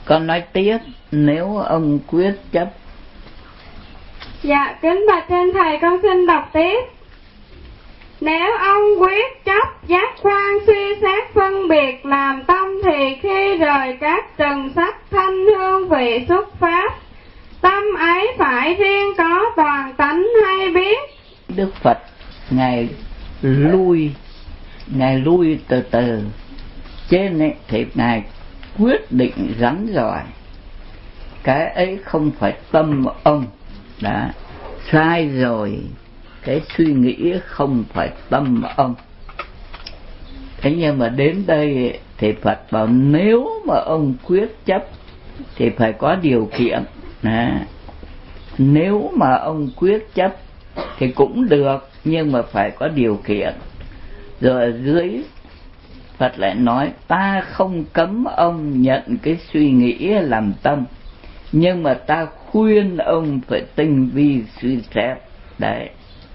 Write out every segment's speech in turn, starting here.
Con nói tiếp, nếu ông quyết chấp. Dạ, kính bạch trên thầy, con xin đọc tiếp. Nếu ông quyết chấp giác quan suy xét phân biệt làm tâm, thì khi rời các trần sắc thanh hương vị xuất phát, tâm ấy phải riêng có toàn tánh hay biết. Đức Phật Ngài lui từ từ. Trên ấy thì Ngài quyết định rắn rỏi, cái ấy không phải tâm ông. Đã sai rồi, cái suy nghĩ không phải tâm ông. Thế nhưng mà đến đây thì Phật bảo nếu mà ông quyết chấp thì phải có điều kiện. Nếu mà ông quyết chấp thì cũng được, nhưng mà phải có điều kiện. Rồi ở dưới Phật lại nói ta không cấm ông nhận cái suy nghĩ làm tâm, nhưng mà ta khuyên ông phải tinh vi suy xét. Đấy.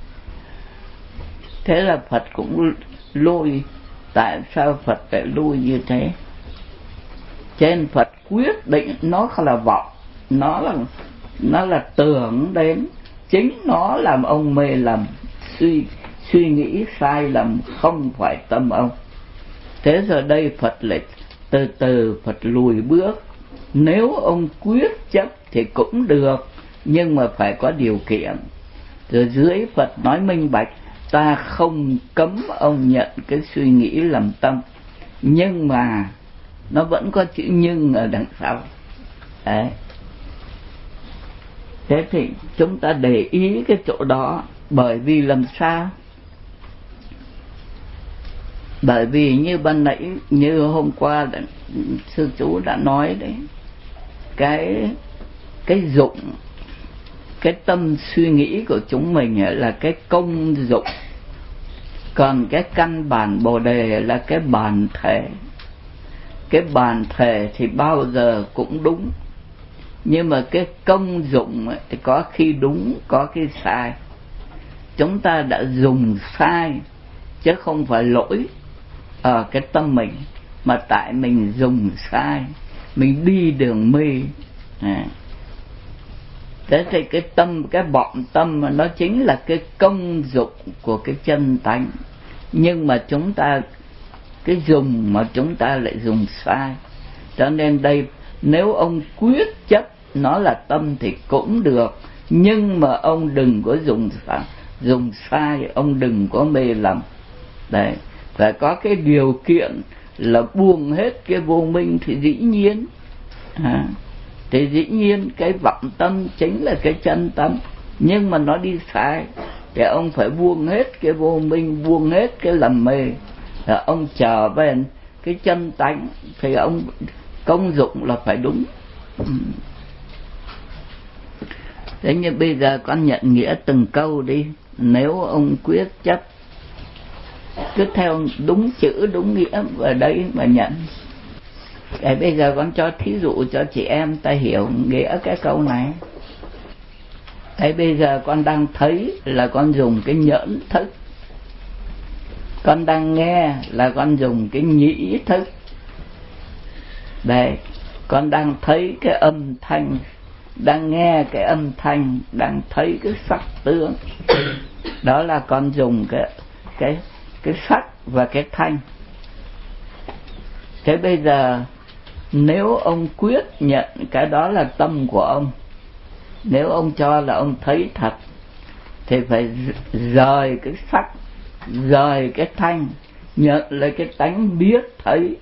Thế là Phật cũng lui. Tại sao Phật lại lui như thế? Trên Phật quyết định, nó không là vọng, nó là tưởng đến, chính nó làm ông mê lầm, suy nghĩ sai lầm, không phải tâm ông. Thế giờ đây Phật lại từ từ Phật lùi bước. Nếu ông quyết chấp thì cũng được, nhưng mà phải có điều kiện. Rồi dưới Phật nói minh bạch, ta không cấm ông nhận cái suy nghĩ làm tâm, nhưng mà nó vẫn có chữ nhưng ở đằng sau. Đấy. Thế thì chúng ta để ý cái chỗ đó. Bởi vì làm sao? Bởi vì như ban nãy, như hôm qua sư chú đã nói đấy, cái dụng, cái tâm suy nghĩ của chúng mình là cái công dụng, còn cái căn bản Bồ Đề là cái bản thể. Cái bản thể thì bao giờ cũng đúng, nhưng mà cái công dụng thì có khi đúng, có khi sai. Chúng ta đã dùng sai, chứ không phải lỗi ở cái tâm mình, mà tại mình dùng sai, mình đi đường mê. Thế thì cái tâm, cái vọng tâm mà nó chính là cái công dụng của cái chân tánh, nhưng mà chúng ta cái dùng mà chúng ta lại dùng sai. Cho nên đây, nếu ông quyết chấp nó là tâm thì cũng được, nhưng mà ông đừng có dùng sai, ông đừng có mê lầm. Đấy, phải có cái điều kiện là buông hết cái vô minh thì dĩ nhiên. Thì dĩ nhiên cái vọng tâm chính là cái chân tâm, nhưng mà nó đi sai thì ông phải buông hết cái vô minh, buông hết cái lầm mê, là ông trở về cái chân tánh, thì ông công dụng là phải đúng. Thế nhưng bây giờ con nhận nghĩa từng câu đi. Nếu ông quyết chấp, cứ theo đúng chữ đúng nghĩa ở đây mà nhận. Để bây giờ con cho thí dụ cho chị em ta hiểu nghĩa cái câu này. Thế bây giờ con đang thấy là con dùng cái nhẫn thức, con đang nghe là con dùng cái nhĩ thức. Đây, con đang thấy cái âm thanh, đang nghe cái âm thanh, đang thấy cái sắc tướng. Đó là con dùng cái sắc và cái thanh. Thế bây giờ nếu ông quyết nhận cái đó là tâm của ông, nếu ông cho là ông thấy thật, thì phải rời cái sắc, rời cái thanh, nhận lấy cái tánh biết thấy.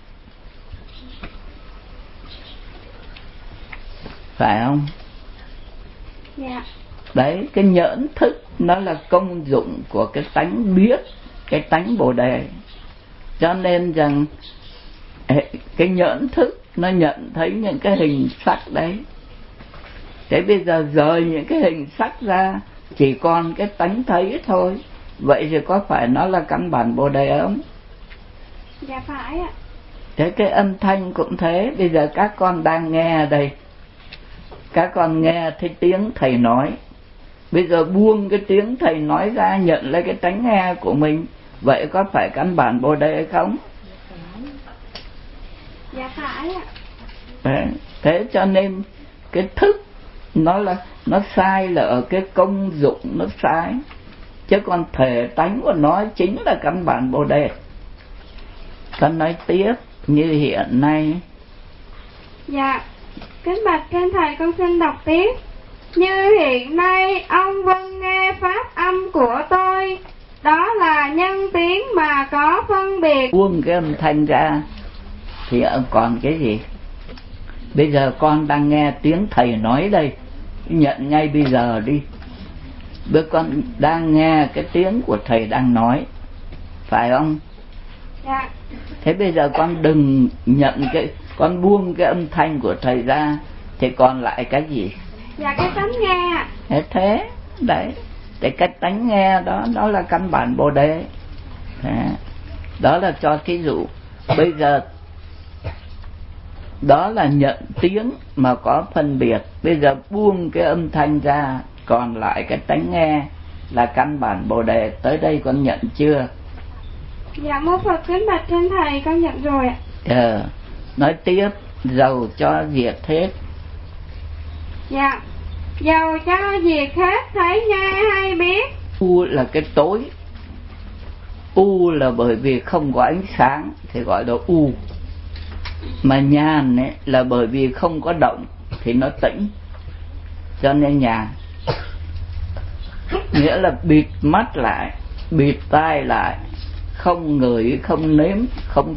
Phải không? Dạ. Đấy, cái nhẫn thức nó là công dụng của cái tánh biết, cái tánh Bồ Đề. Cho nên rằng cái nhẫn thức nó nhận thấy những cái hình sắc đấy. Thế bây giờ rời những cái hình sắc ra, chỉ còn cái tánh thấy thôi. Vậy thì có phải nó là căn bản Bồ Đề không? Dạ phải ạ. Thế cái âm thanh cũng thế. Bây giờ các con đang nghe đây, các con nghe thấy tiếng thầy nói. Bây giờ buông cái tiếng thầy nói ra, nhận lấy cái tánh nghe của mình. Vậy có phải căn bản Bồ Đề hay không? Dạ phải ạ. Đấy. Thế cho nên cái thức nó sai là ở cái công dụng nó sai, chứ còn thể tánh của nó chính là căn bản Bồ Đề. Con nói tiếp như hiện nay. Dạ, kính bạch trên thầy, con xin đọc tiếp. Như hiện nay ông vâng nghe pháp âm của tôi, đó là nhân tiếng mà có phân biệt. Buông cái âm thanh ra thì còn cái gì? Bây giờ con đang nghe tiếng thầy nói đây, nhận ngay bây giờ đi. Bây con đang nghe cái tiếng của thầy đang nói, phải không? Dạ. Thế bây giờ con đừng nhận con buông cái âm thanh của thầy ra thì còn lại cái gì? Dạ, cái tánh nghe. Thế đấy, thì cái tánh nghe đó, nó là căn bản Bồ Đề. Đó là cho thí dụ. Bây giờ đó là nhận tiếng mà có phân biệt. Bây giờ buông cái âm thanh ra, còn lại cái tánh nghe là căn bản Bồ Đề. Tới đây con nhận chưa? Dạ, mô Phật kính bạch trên thầy, con nhận rồi ạ. Nói tiếp. Dầu cho diệt hết. Dạ, dầu cho diệt hết thấy nghe hay biết. U là cái tối. U là bởi vì không có ánh sáng thì gọi là u. Mà nhàn ấy là bởi vì không có động thì nó tĩnh, cho nên nhàn. Nghĩa là bịt mắt lại, bịt tai lại, không ngửi, không nếm, không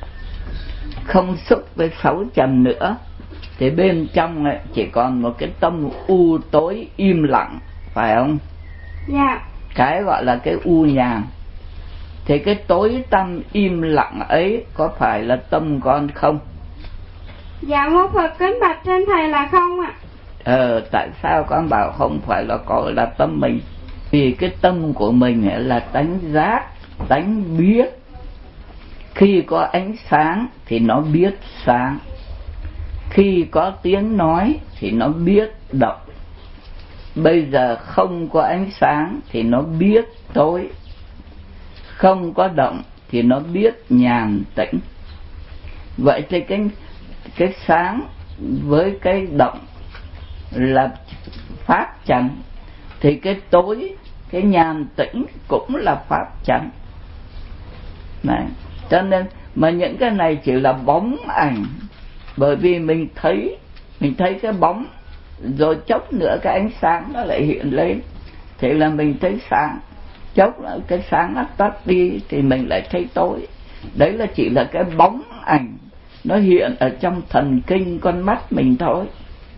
xúc với 6 trần nữa, thì bên trong ấy chỉ còn một cái tâm u tối im lặng, phải không? Dạ. Cái gọi là cái u nhàn. Thì cái tối tâm im lặng ấy có phải là tâm con không? Dạ, mô Phật kính bạch trên thầy là không ạ. Tại sao con bảo không phải là tâm mình? Vì cái tâm của mình là tánh giác, tánh biết. Khi có ánh sáng thì nó biết sáng, khi có tiếng nói thì nó biết động. Bây giờ không có ánh sáng thì nó biết tối, không có động thì nó biết nhàn tĩnh. Vậy thì cái sáng với cái động là pháp chánh, thì cái tối, cái nhàn tĩnh cũng là pháp chánh. Này, cho nên mà những cái này chỉ là bóng ảnh, bởi vì mình thấy cái bóng, rồi chốc nữa cái ánh sáng nó lại hiện lên, thì là mình thấy sáng. Chốc nữa cái sáng nó tắt đi thì mình lại thấy tối. Đấy là chỉ là cái bóng ảnh nó hiện ở trong thần kinh con mắt mình thôi.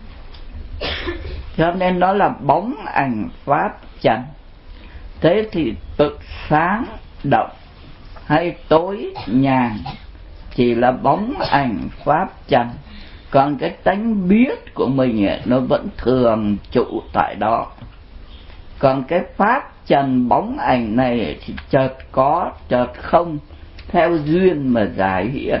Cho nên nó là bóng ảnh pháp chánh. Thế thì tự sáng động hay tối nhàn chỉ là bóng ảnh pháp chánh. Còn cái tánh biết của mình nó vẫn thường trụ tại đó. Còn cái pháp trần bóng ảnh này thì chợt có chợt không, theo duyên mà giải hiện.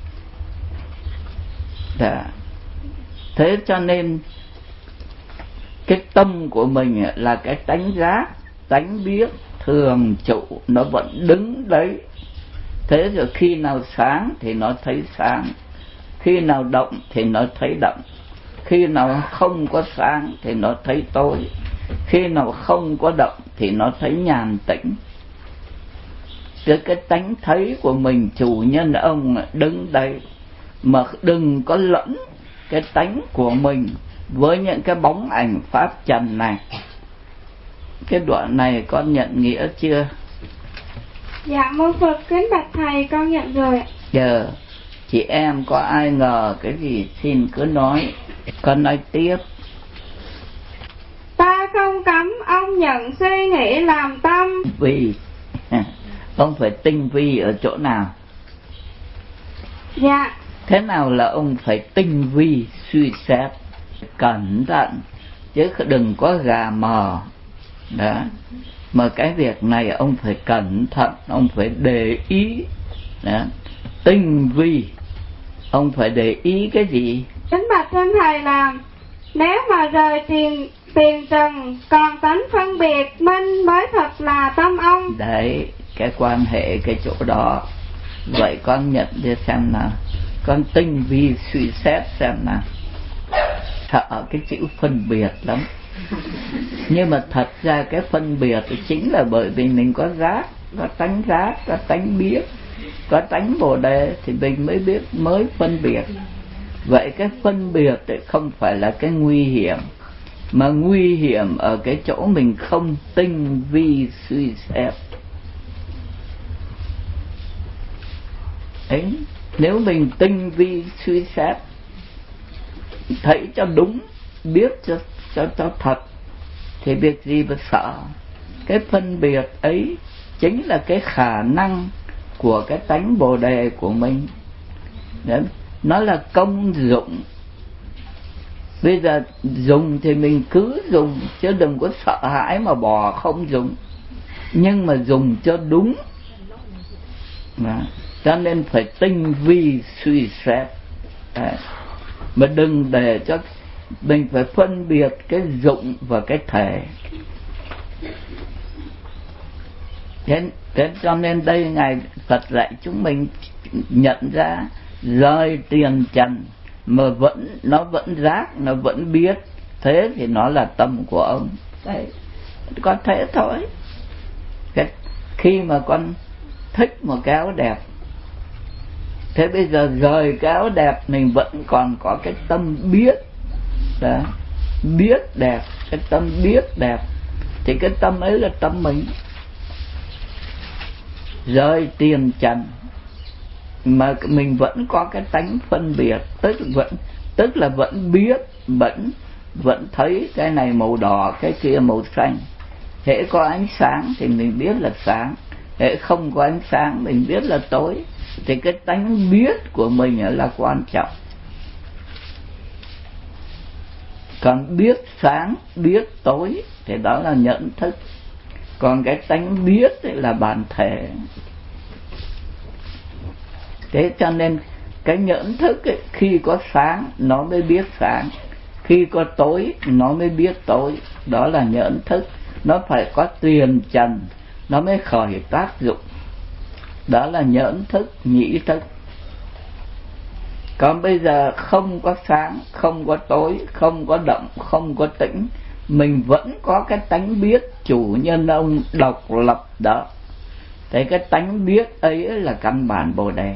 Thế cho nên cái tâm của mình là cái tánh giác, tánh biết thường trụ, nó vẫn đứng đấy. Thế rồi khi nào sáng thì nó thấy sáng, khi nào động thì nó thấy động, khi nào không có sáng thì nó thấy tối, khi nào không có động thì nó thấy nhàn tĩnh. Cái tánh thấy của mình chủ nhân ông đứng đấy, mà đừng có lẫn cái tánh của mình với những cái bóng ảnh pháp trần này. Cái đoạn này con nhận nghĩa chưa? Dạ, mô Phật kính bạch thầy, con nhận rồi ạ. Giờ chị em có ai ngờ cái gì xin cứ nói. Con nói tiếp. Ta không cấm ông nhận suy nghĩ làm tâm. Vì ông phải tinh vi ở chỗ nào? Dạ. Thế nào là ông phải tinh vi suy xét, cẩn thận, chứ đừng có gà mờ. Đó. Mà cái việc này ông phải cẩn thận, ông phải để ý. Đó. Tinh vi, ông phải để ý cái gì? Kính bạch trên thầy là nếu mà rời tiền trần còn tánh phân biệt minh mới thật là tâm ông. Đấy, cái quan hệ cái chỗ đó. Vậy con nhận đi xem nào. Con tinh vi suy xét xem nào, sợ cái chữ phân biệt lắm. Nhưng mà thật ra cái phân biệt thì chính là bởi vì mình có giác, có tánh biết, có tánh Bồ Đề thì mình mới biết, mới phân biệt. Vậy cái phân biệt thì không phải là cái nguy hiểm, mà nguy hiểm ở cái chỗ mình không tinh vi suy xét. Đấy, nếu mình tinh vi suy xét, thấy cho đúng, biết cho thật, thì việc gì mà sợ. Cái phân biệt ấy chính là cái khả năng của cái tánh Bồ Đề của mình. Đấy, nó là công dụng. Bây giờ dùng thì mình cứ dùng, chứ đừng có sợ hãi mà bỏ không dùng. Nhưng mà dùng cho đúng. Cho nên phải tinh vi suy xét. Đấy. Mà đừng để cho mình phải phân biệt cái dụng và cái thể. Thế cho nên đây Ngài Phật dạy chúng mình nhận ra rời tiền trần mà nó vẫn giác, nó vẫn biết, thế thì nó là tâm của ông. Đấy, có thế thôi. Khi mà con thích một cái áo đẹp, thế bây giờ rời cái áo đẹp mình vẫn còn có cái tâm biết. Đó, biết đẹp, cái tâm biết đẹp, thì cái tâm ấy là tâm mình. Rời tiền trần mà mình vẫn có cái tánh phân biệt, tức là vẫn biết, vẫn thấy cái này màu đỏ, cái kia màu xanh. Hễ có ánh sáng thì mình biết là sáng, hễ không có ánh sáng mình biết là tối. Thì cái tánh biết của mình là quan trọng. Còn biết sáng, biết tối thì đó là nhận thức. Còn cái tánh biết là bản thể. Thế cho nên cái nhận thức ấy, khi có sáng nó mới biết sáng, khi có tối nó mới biết tối. Đó là nhận thức. Nó phải có tiền trần nó mới khởi tác dụng. Đó là nhận thức, nhĩ thức. Còn bây giờ không có sáng, không có tối, không có động, không có tĩnh, mình vẫn có cái tánh biết chủ nhân ông độc lập đó. Thế cái tánh biết ấy là căn bản Bồ Đề.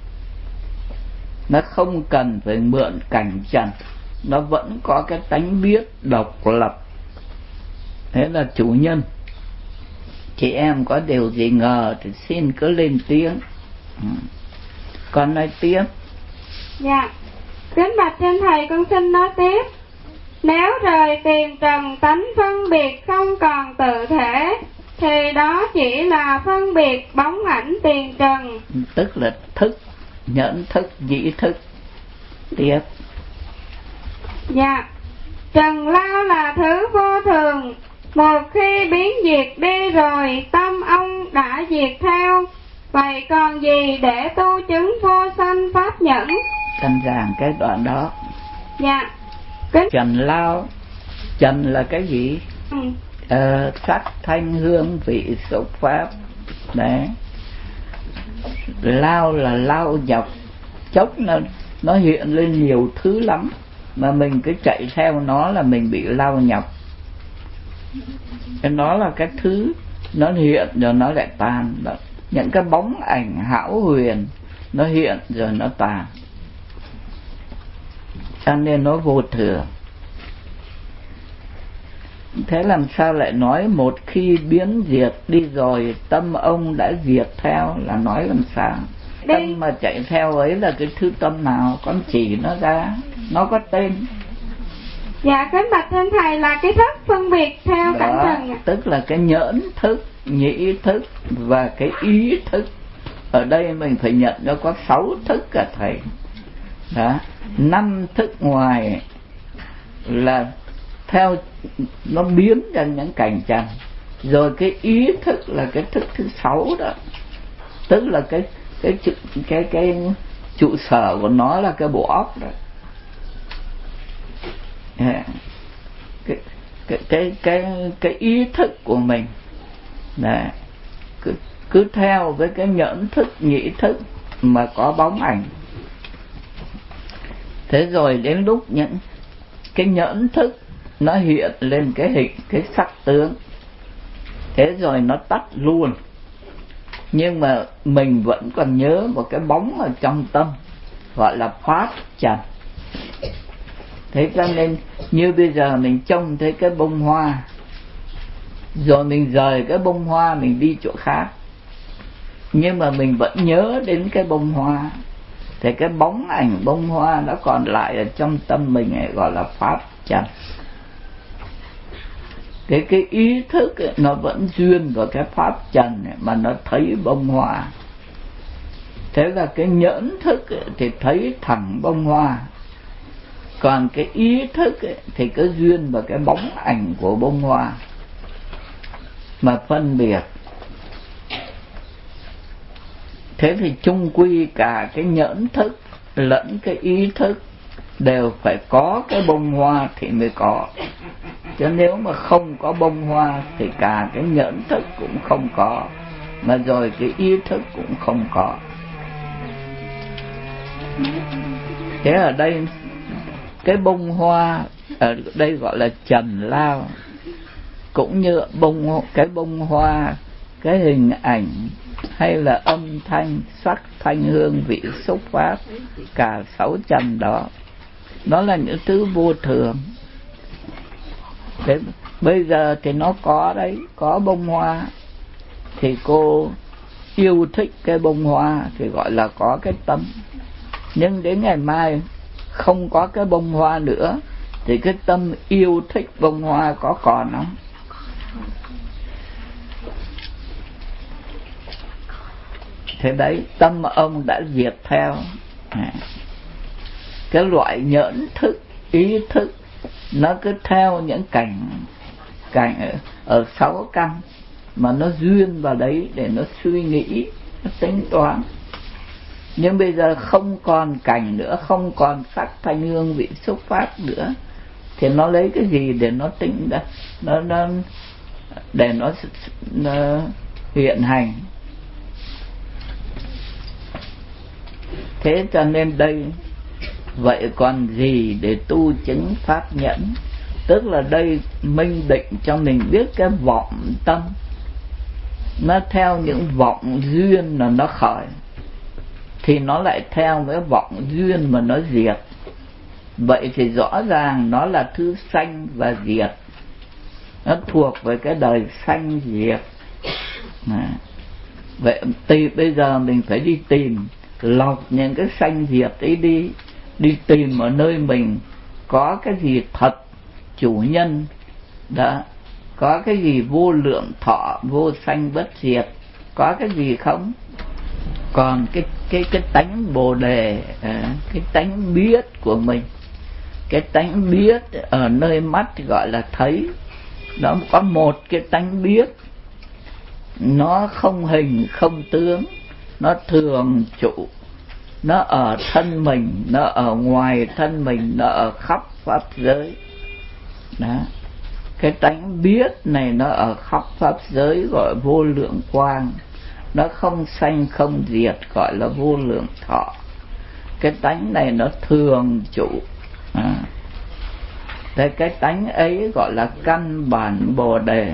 Nó không cần phải mượn cảnh trần, nó vẫn có cái tánh biết độc lập. Thế là chủ nhân. Chị em có điều gì ngờ thì xin cứ lên tiếng. Con nói tiếp. Dạ, kính bạch trên thầy, con xin nói tiếp. Nếu rời tiền trần tánh phân biệt không còn tự thể, thì đó chỉ là phân biệt bóng ảnh tiền trần. Tức là thức, nhẫn thức, nhĩ thức. Tiếp. Dạ, trần lao là thứ vô thường, một khi biến diệt đi rồi tâm ông đã diệt theo. Vậy còn gì để tu chứng vô sanh pháp nhẫn? Căn giảng cái đoạn đó. Dạ. Trần lao, trần là cái gì? Sắc thanh hương vị xúc pháp. Đấy. Lao là lao dọc, chốc nó hiện lên nhiều thứ lắm, mà mình cứ chạy theo nó là mình bị lao nhọc. Nó là cái thứ nó hiện rồi nó lại tàn đó. Những cái bóng ảnh hão huyền nó hiện rồi nó tàn, cho nên nó vô thường. Thế làm sao lại nói một khi biến diệt đi rồi tâm ông đã diệt theo, là nói làm sao? Tâm mà chạy theo ấy là cái thứ tâm nào? Con chỉ nó ra, nó có tên. Dạ, kính bạch trên thầy, là cái thức phân biệt theo cảnh trần. Tức là cái nhẫn thức, nhĩ thức và cái ý thức. Ở đây mình phải nhận nó có 6 thức cả thầy. Đó, 5 thức ngoài là theo nó biến ra những cảnh trần. Rồi cái ý thức là cái thức thứ 6 đó. Tức là cái trụ sở của nó là cái bộ óc đó. Cái ý thức của mình là cứ theo với cái nhẫn thức, nhĩ thức mà có bóng ảnh. Thế rồi đến lúc những cái nhẫn thức nó hiện lên cái hình, cái sắc tướng, thế rồi nó tắt luôn, nhưng mà mình vẫn còn nhớ một cái bóng ở trong tâm gọi là pháp trần. Thế cho nên như bây giờ mình trông thấy cái bông hoa, rồi mình rời cái bông hoa mình đi chỗ khác, nhưng mà mình vẫn nhớ đến cái bông hoa, thì cái bóng ảnh bông hoa nó còn lại ở trong tâm mình ấy, gọi là pháp trần. Cái ý thức ấy, nó vẫn duyên vào cái pháp trần ấy, mà nó thấy bông hoa. Thế là cái nhẫn thức ấy, thì thấy thẳng bông hoa, còn cái ý thức ấy, thì cứ duyên vào cái bóng ảnh của bông hoa mà phân biệt. Thế thì chung quy cả cái nhẫn thức lẫn cái ý thức đều phải có cái bông hoa thì mới có, chứ nếu mà không có bông hoa thì cả cái nhẫn thức cũng không có, mà rồi cái ý thức cũng không có. Thế ở đây cái bông hoa ở đây gọi là trần lao, cũng như cái bông hoa, cái hình ảnh hay là âm thanh, sắc, thanh, hương, vị, xúc, pháp, cả 6 trần đó, nó là những thứ vô thường. Thế bây giờ thì nó có đấy, có bông hoa thì cô yêu thích cái bông hoa thì gọi là có cái tâm. Nhưng đến ngày mai không có cái bông hoa nữa thì cái tâm yêu thích bông hoa có còn không? Thế đấy, tâm ông đã diệt theo. Cái loại nhẫn thức, ý thức nó cứ theo những cảnh ở 6 căn mà nó duyên vào đấy để nó suy nghĩ, nó tính toán. Nhưng bây giờ không còn cảnh nữa, không còn sắc, thanh, hương, vị, xúc, pháp nữa, thì nó lấy cái gì để nó tính ra, để nó hiện hành. Thế cho nên đây, vậy còn gì để tu chứng pháp nhẫn? Tức là đây minh định cho mình biết cái vọng tâm nó theo những vọng duyên là nó khởi, thì nó lại theo cái vọng duyên mà nó diệt. Vậy thì rõ ràng nó là thứ sanh và diệt, nó thuộc về cái đời sanh diệt. Vậy thì bây giờ mình phải đi tìm, lọc những cái sanh diệt ấy đi tìm ở nơi mình có cái gì thật chủ nhân đó, có cái gì vô lượng thọ, vô sanh bất diệt, có cái gì không? Còn cái tánh bồ đề, cái tánh biết của mình, cái tánh biết ở nơi mắt gọi là thấy, nó có một cái tánh biết, nó không hình không tướng, nó thường trụ, nó ở thân mình, nó ở ngoài thân mình, nó ở khắp pháp giới đó. Cái tánh biết này nó ở khắp pháp giới gọi vô lượng quang, nó không sanh không diệt gọi là vô lượng thọ. Cái tánh này nó thường trụ, thế cái tánh ấy gọi là căn bản bồ đề.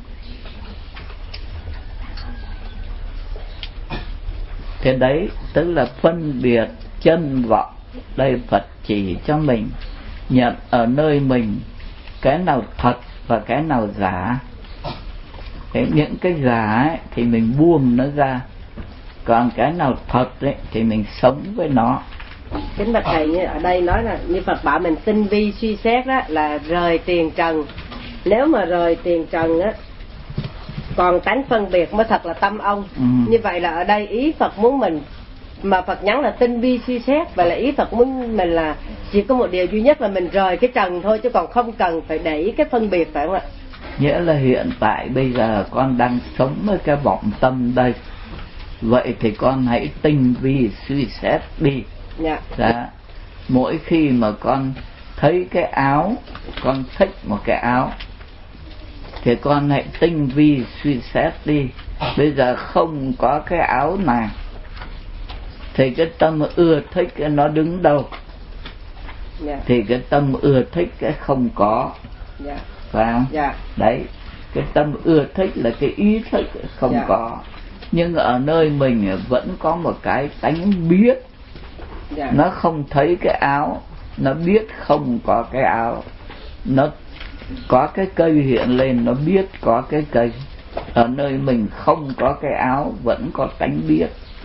Thế đấy tức là phân biệt chân vọng. Đây Phật chỉ cho mình nhận ở nơi mình cái nào thật và cái nào giả. Thế những cái giả ấy, thì mình buông nó ra, còn cái nào thật ấy, thì mình sống với nó. Kính bạch thầy, ở đây nói là như Phật bảo mình tinh vi suy xét đó là rời tiền trần. Nếu mà rời tiền trần á, còn tánh phân biệt mới thật là tâm ông. Như vậy là ở đây ý Phật muốn mình, mà Phật nhắn là tinh vi suy xét, vậy là ý Phật muốn mình là chỉ có một điều duy nhất là mình rời cái trần thôi, chứ còn không cần phải để ý cái phân biệt, phải không ạ? Nghĩa là hiện tại bây giờ con đang sống với cái vọng tâm đây, vậy thì con hãy tinh vi suy xét đi. Dạ. Mỗi khi mà con thấy cái áo, con thích một cái áo, thì con hãy tinh vi suy xét đi. Bây giờ không có cái áo này thì cái tâm ưa thích nó đứng đâu? thì cái tâm ưa thích cái không có, phải không? Đấy, cái tâm ưa thích là cái ý thích không có, nhưng ở nơi mình vẫn có một cái tánh biết. Nó không thấy cái áo, nó biết không có cái áo. Nó có cái cây hiện lên, nó biết có cái cây. Ở nơi mình không có cái áo, vẫn có tánh biết.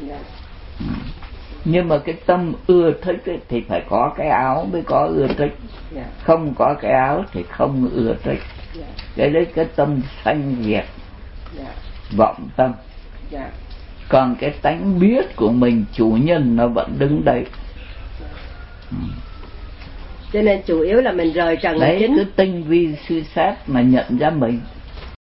Nhưng mà cái tâm ưa thích ấy, thì phải có cái áo mới có ưa thích. Không có cái áo thì không ưa thích. Cái đấy cái tâm sanh diệt, vọng tâm. Còn cái tánh biết của mình, chủ nhân nó vẫn đứng đấy. Cho nên chủ yếu là mình rời trần đấy, chính. cứ tinh vi suy xét mà nhận ra mình.